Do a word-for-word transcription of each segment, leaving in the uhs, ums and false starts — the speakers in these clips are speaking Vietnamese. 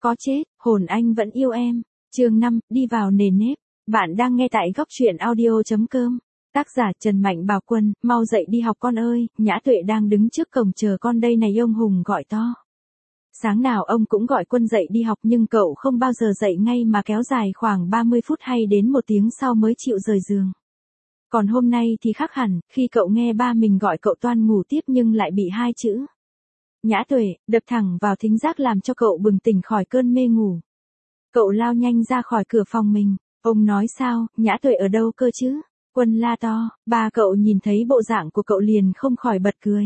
Có chết, hồn anh vẫn yêu em. Chương năm, đi vào nề nếp. Bạn đang nghe tại góc truyện audio.com. Tác giả Trần Mạnh Bảo Quân, mau dậy đi học con ơi, Nhã Tuệ đang đứng trước cổng chờ con đây này, ông Hùng gọi to. Sáng nào ông cũng gọi Quân dậy đi học nhưng cậu không bao giờ dậy ngay mà kéo dài khoảng ba mươi phút hay đến một tiếng sau mới chịu rời giường. Còn hôm nay thì khác hẳn, khi cậu nghe ba mình gọi cậu toan ngủ tiếp nhưng lại bị hai chữ Nhã Tuệ đập thẳng vào thính giác làm cho cậu bừng tỉnh khỏi cơn mê ngủ. Cậu lao nhanh ra khỏi cửa phòng mình. Ông nói sao, Nhã Tuệ ở đâu cơ chứ? Quân la to. Ba cậu nhìn thấy bộ dạng của cậu liền không khỏi bật cười.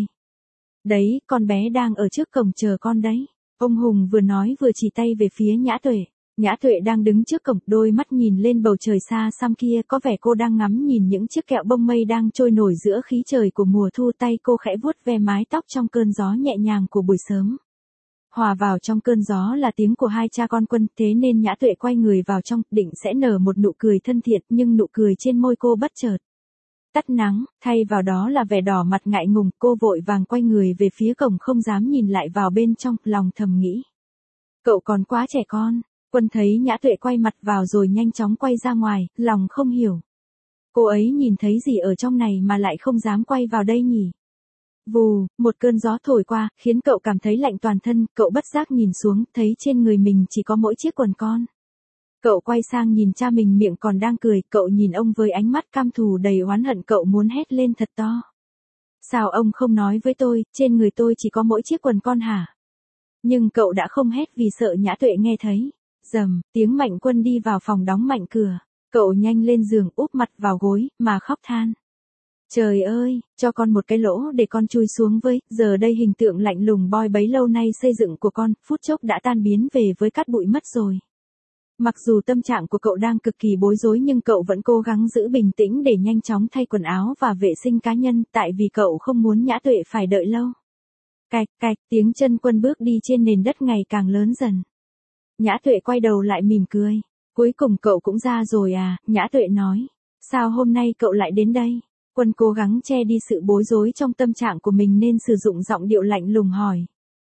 Đấy, con bé đang ở trước cổng chờ con đấy. Ông Hùng vừa nói vừa chỉ tay về phía Nhã Tuệ. Nhã Tuệ đang đứng trước cổng, đôi mắt nhìn lên bầu trời xa xăm kia, có vẻ cô đang ngắm nhìn những chiếc kẹo bông mây đang trôi nổi giữa khí trời của mùa thu, tay cô khẽ vuốt ve mái tóc trong cơn gió nhẹ nhàng của buổi sớm. Hòa vào trong cơn gió là tiếng của hai cha con Quân, thế nên Nhã Tuệ quay người vào trong, định sẽ nở một nụ cười thân thiện, nhưng nụ cười trên môi cô bất chợt tắt nắng, thay vào đó là vẻ đỏ mặt ngại ngùng. Cô vội vàng quay người về phía cổng, không dám nhìn lại vào bên trong, lòng thầm nghĩ. Cậu còn quá trẻ con. Quân thấy Nhã Tuệ quay mặt vào rồi nhanh chóng quay ra ngoài, lòng không hiểu. Cô ấy nhìn thấy gì ở trong này mà lại không dám quay vào đây nhỉ? Vù, một cơn gió thổi qua, khiến cậu cảm thấy lạnh toàn thân, cậu bất giác nhìn xuống, thấy trên người mình chỉ có mỗi chiếc quần con. Cậu quay sang nhìn cha mình, miệng còn đang cười, cậu nhìn ông với ánh mắt căm thù đầy oán hận, cậu muốn hét lên thật to. Sao ông không nói với tôi, trên người tôi chỉ có mỗi chiếc quần con hả? Nhưng cậu đã không hét vì sợ Nhã Tuệ nghe thấy. Rầm, tiếng Mạnh Quân đi vào phòng đóng mạnh cửa. Cậu nhanh lên giường úp mặt vào gối, mà khóc than. Trời ơi, cho con một cái lỗ để con chui xuống với, giờ đây hình tượng lạnh lùng boi bấy lâu nay xây dựng của con, phút chốc đã tan biến về với cát bụi mất rồi. Mặc dù tâm trạng của cậu đang cực kỳ bối rối nhưng cậu vẫn cố gắng giữ bình tĩnh để nhanh chóng thay quần áo và vệ sinh cá nhân, tại vì cậu không muốn Nhã Tuệ phải đợi lâu. Cạch cạch, tiếng chân Quân bước đi trên nền đất ngày càng lớn dần. Nhã Tuệ quay đầu lại mỉm cười. Cuối cùng cậu cũng ra rồi à, Nhã Tuệ nói. Sao hôm nay cậu lại đến đây? Quân cố gắng che đi sự bối rối trong tâm trạng của mình nên sử dụng giọng điệu lạnh lùng hỏi.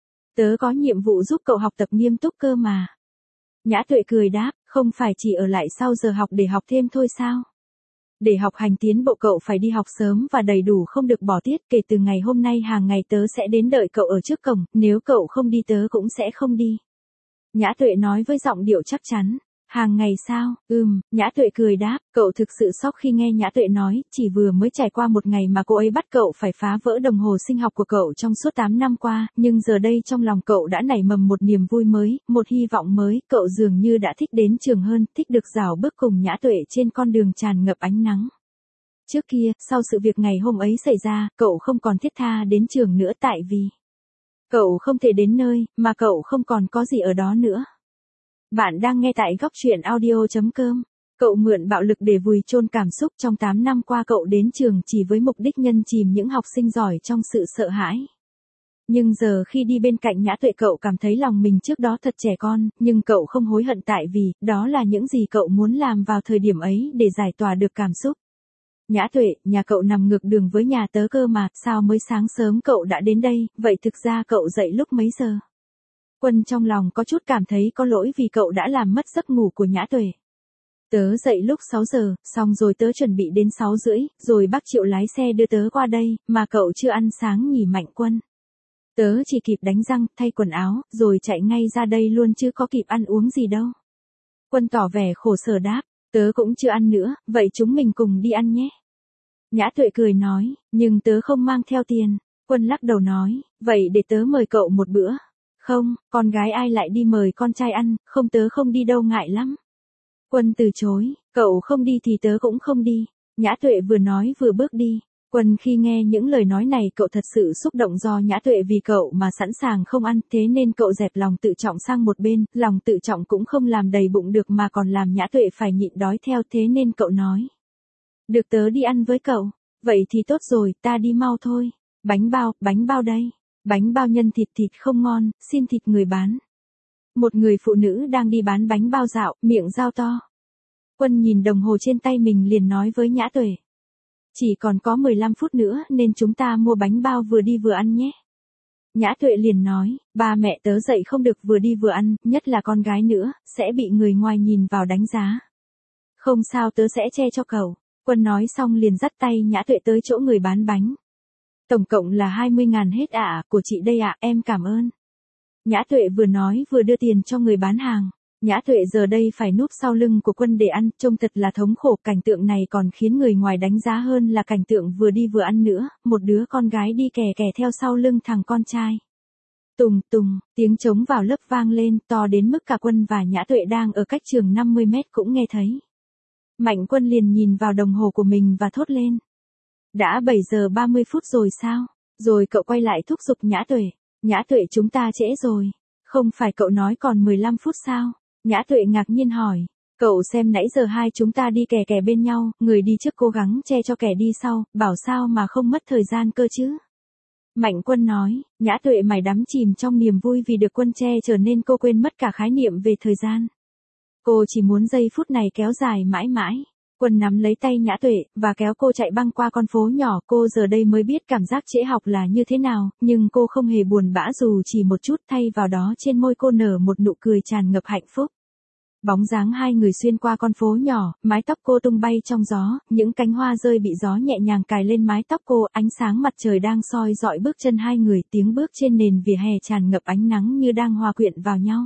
Tớ có nhiệm vụ giúp cậu học tập nghiêm túc cơ mà. Nhã Tuệ cười đáp, không phải chỉ ở lại sau giờ học để học thêm thôi sao? Để học hành tiến bộ cậu phải đi học sớm và đầy đủ, không được bỏ tiết. Kể từ ngày hôm nay hàng ngày tớ sẽ đến đợi cậu ở trước cổng, nếu cậu không đi tớ cũng sẽ không đi. Nhã Tuệ nói với giọng điệu chắc chắn. Hàng ngày sao? Ừm, Nhã Tuệ cười đáp, cậu thực sự sốc khi nghe Nhã Tuệ nói, chỉ vừa mới trải qua một ngày mà cô ấy bắt cậu phải phá vỡ đồng hồ sinh học của cậu trong suốt tám năm qua, nhưng giờ đây trong lòng cậu đã nảy mầm một niềm vui mới, một hy vọng mới, cậu dường như đã thích đến trường hơn, thích được rảo bước cùng Nhã Tuệ trên con đường tràn ngập ánh nắng. Trước kia, sau sự việc ngày hôm ấy xảy ra, cậu không còn thiết tha đến trường nữa tại vì cậu không thể đến nơi, mà cậu không còn có gì ở đó nữa. Bạn đang nghe tại góc truyện audio.com. Cậu mượn bạo lực để vùi chôn cảm xúc. Trong tám năm qua cậu đến trường chỉ với mục đích nhân chìm những học sinh giỏi trong sự sợ hãi. Nhưng giờ khi đi bên cạnh Nhã Tuệ cậu cảm thấy lòng mình trước đó thật trẻ con, nhưng cậu không hối hận tại vì, đó là những gì cậu muốn làm vào thời điểm ấy để giải tỏa được cảm xúc. Nhã Tuệ, nhà cậu nằm ngược đường với nhà tớ cơ mà, sao mới sáng sớm cậu đã đến đây, vậy thực ra cậu dậy lúc mấy giờ? Quân trong lòng có chút cảm thấy có lỗi vì cậu đã làm mất giấc ngủ của Nhã Tuệ. Tớ dậy lúc sáu giờ, xong rồi tớ chuẩn bị đến sáu rưỡi, rồi bác Triệu lái xe đưa tớ qua đây, mà cậu chưa ăn sáng nhỉ Mạnh Quân. Tớ chỉ kịp đánh răng, thay quần áo, rồi chạy ngay ra đây luôn chứ có kịp ăn uống gì đâu. Quân tỏ vẻ khổ sở đáp, tớ cũng chưa ăn nữa, vậy chúng mình cùng đi ăn nhé. Nhã Tuệ cười nói, nhưng tớ không mang theo tiền. Quân lắc đầu nói, vậy để tớ mời cậu một bữa. Không, con gái ai lại đi mời con trai ăn, không tớ không đi đâu ngại lắm. Quân từ chối, cậu không đi thì tớ cũng không đi. Nhã Tuệ vừa nói vừa bước đi. Quân khi nghe những lời nói này cậu thật sự xúc động do Nhã Tuệ vì cậu mà sẵn sàng không ăn, thế nên cậu dẹp lòng tự trọng sang một bên, lòng tự trọng cũng không làm đầy bụng được mà còn làm Nhã Tuệ phải nhịn đói theo, thế nên cậu nói. Được tớ đi ăn với cậu, vậy thì tốt rồi, ta đi mau thôi. Bánh bao, bánh bao đây. Bánh bao nhân thịt, thịt không ngon, xin thịt người bán. Một người phụ nữ đang đi bán bánh bao dạo, miệng dao to. Quân nhìn đồng hồ trên tay mình liền nói với Nhã Tuệ. Chỉ còn có mười lăm phút nữa nên chúng ta mua bánh bao vừa đi vừa ăn nhé. Nhã Tuệ liền nói, ba mẹ tớ dậy không được vừa đi vừa ăn, nhất là con gái nữa, sẽ bị người ngoài nhìn vào đánh giá. Không sao tớ sẽ che cho cậu. Quân nói xong liền dắt tay Nhã Tuệ tới chỗ người bán bánh. Tổng cộng là hai mươi ngàn hết ạ, à, của chị đây ạ, à, em cảm ơn. Nhã Tuệ vừa nói vừa đưa tiền cho người bán hàng. Nhã Tuệ giờ đây phải núp sau lưng của Quân để ăn, trông thật là thống khổ, cảnh tượng này còn khiến người ngoài đánh giá hơn là cảnh tượng vừa đi vừa ăn nữa, một đứa con gái đi kè kè theo sau lưng thằng con trai. Tùng tùng, tiếng trống vào lớp vang lên, to đến mức cả Quân và Nhã Tuệ đang ở cách trường năm mươi mét cũng nghe thấy. Mạnh Quân liền nhìn vào đồng hồ của mình và thốt lên. Đã bảy giờ ba mươi phút rồi sao? Rồi cậu quay lại thúc giục Nhã Tuệ. Nhã Tuệ chúng ta trễ rồi. Không phải cậu nói còn mười lăm phút sao? Nhã Tuệ ngạc nhiên hỏi. Cậu xem nãy giờ hai chúng ta đi kè kè bên nhau, người đi trước cố gắng che cho kẻ đi sau, bảo sao mà không mất thời gian cơ chứ? Mạnh Quân nói, Nhã Tuệ mải đắm chìm trong niềm vui vì được Quân che chở nên cô quên mất cả khái niệm về thời gian. Cô chỉ muốn giây phút này kéo dài mãi mãi. Quân nắm lấy tay Nhã Tuệ, và kéo cô chạy băng qua con phố nhỏ, cô giờ đây mới biết cảm giác trễ học là như thế nào, nhưng cô không hề buồn bã dù chỉ một chút, thay vào đó trên môi cô nở một nụ cười tràn ngập hạnh phúc. Bóng dáng hai người xuyên qua con phố nhỏ, mái tóc cô tung bay trong gió, những cánh hoa rơi bị gió nhẹ nhàng cài lên mái tóc cô, ánh sáng mặt trời đang soi rọi bước chân hai người, tiếng bước trên nền vỉa hè tràn ngập ánh nắng như đang hòa quyện vào nhau.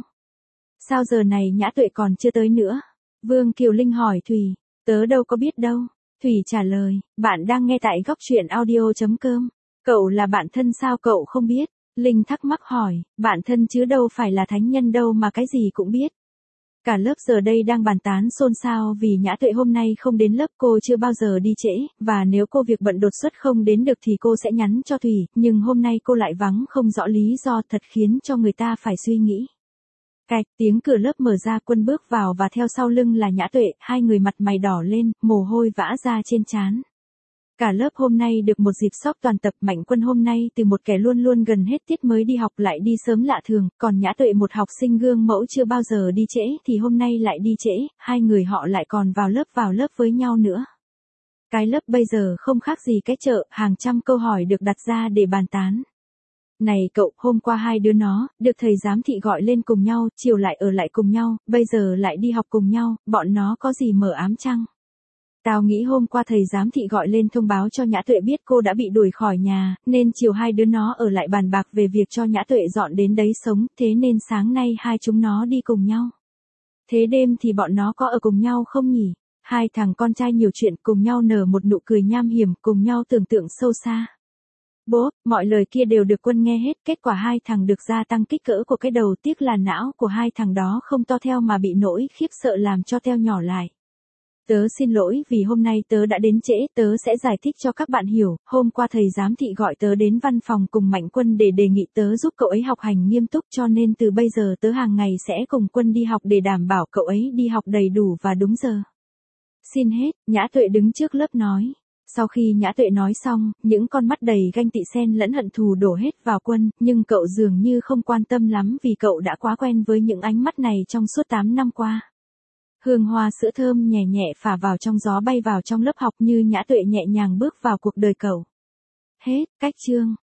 Sao giờ này Nhã Tuệ còn chưa tới nữa? Vương Kiều Linh hỏi Thùy. Tớ đâu có biết đâu. Thùy trả lời, bạn đang nghe tại góc truyện audio chấm com. Cậu là bạn thân sao cậu không biết? Linh thắc mắc hỏi, bạn thân chứ đâu phải là thánh nhân đâu mà cái gì cũng biết. Cả lớp giờ đây đang bàn tán xôn xao vì Nhã Tuệ hôm nay không đến lớp, cô chưa bao giờ đi trễ, và nếu cô việc bận đột xuất không đến được thì cô sẽ nhắn cho Thùy, nhưng hôm nay cô lại vắng không rõ lý do, thật khiến cho người ta phải suy nghĩ. Cạch, tiếng cửa lớp mở ra, Quân bước vào và theo sau lưng là Nhã Tuệ, hai người mặt mày đỏ lên, mồ hôi vã ra trên trán. Cả lớp hôm nay được một dịp sóc toàn tập, Mạnh Quân hôm nay từ một kẻ luôn luôn gần hết tiết mới đi học lại đi sớm lạ thường, còn Nhã Tuệ một học sinh gương mẫu chưa bao giờ đi trễ thì hôm nay lại đi trễ, hai người họ lại còn vào lớp vào lớp với nhau nữa. Cái lớp bây giờ không khác gì cái chợ, hàng trăm câu hỏi được đặt ra để bàn tán. Này cậu, hôm qua hai đứa nó, được thầy giám thị gọi lên cùng nhau, chiều lại ở lại cùng nhau, bây giờ lại đi học cùng nhau, bọn nó có gì mờ ám chăng? Tao nghĩ hôm qua thầy giám thị gọi lên thông báo cho Nhã Tuệ biết cô đã bị đuổi khỏi nhà, nên chiều hai đứa nó ở lại bàn bạc về việc cho Nhã Tuệ dọn đến đấy sống, thế nên sáng nay hai chúng nó đi cùng nhau. Thế đêm thì bọn nó có ở cùng nhau không nhỉ? Hai thằng con trai nhiều chuyện, cùng nhau nở một nụ cười nham hiểm, cùng nhau tưởng tượng sâu xa. Bố, mọi lời kia đều được Quân nghe hết, kết quả hai thằng được gia tăng kích cỡ của cái đầu, tiếc là não của hai thằng đó không to theo mà bị nỗi khiếp sợ làm cho teo nhỏ lại. Tớ xin lỗi vì hôm nay tớ đã đến trễ, tớ sẽ giải thích cho các bạn hiểu, hôm qua thầy giám thị gọi tớ đến văn phòng cùng Mạnh Quân để đề nghị tớ giúp cậu ấy học hành nghiêm túc, cho nên từ bây giờ tớ hàng ngày sẽ cùng Quân đi học để đảm bảo cậu ấy đi học đầy đủ và đúng giờ. Xin hết, Nhã Tuệ đứng trước lớp nói. Sau khi Nhã Tuệ nói xong, những con mắt đầy ganh tị xen lẫn hận thù đổ hết vào Quân, nhưng cậu dường như không quan tâm lắm vì cậu đã quá quen với những ánh mắt này trong suốt tám năm qua. Hương hoa sữa thơm nhẹ nhẹ phả vào trong gió bay vào trong lớp học như Nhã Tuệ nhẹ nhàng bước vào cuộc đời cậu. Hết, cách chương.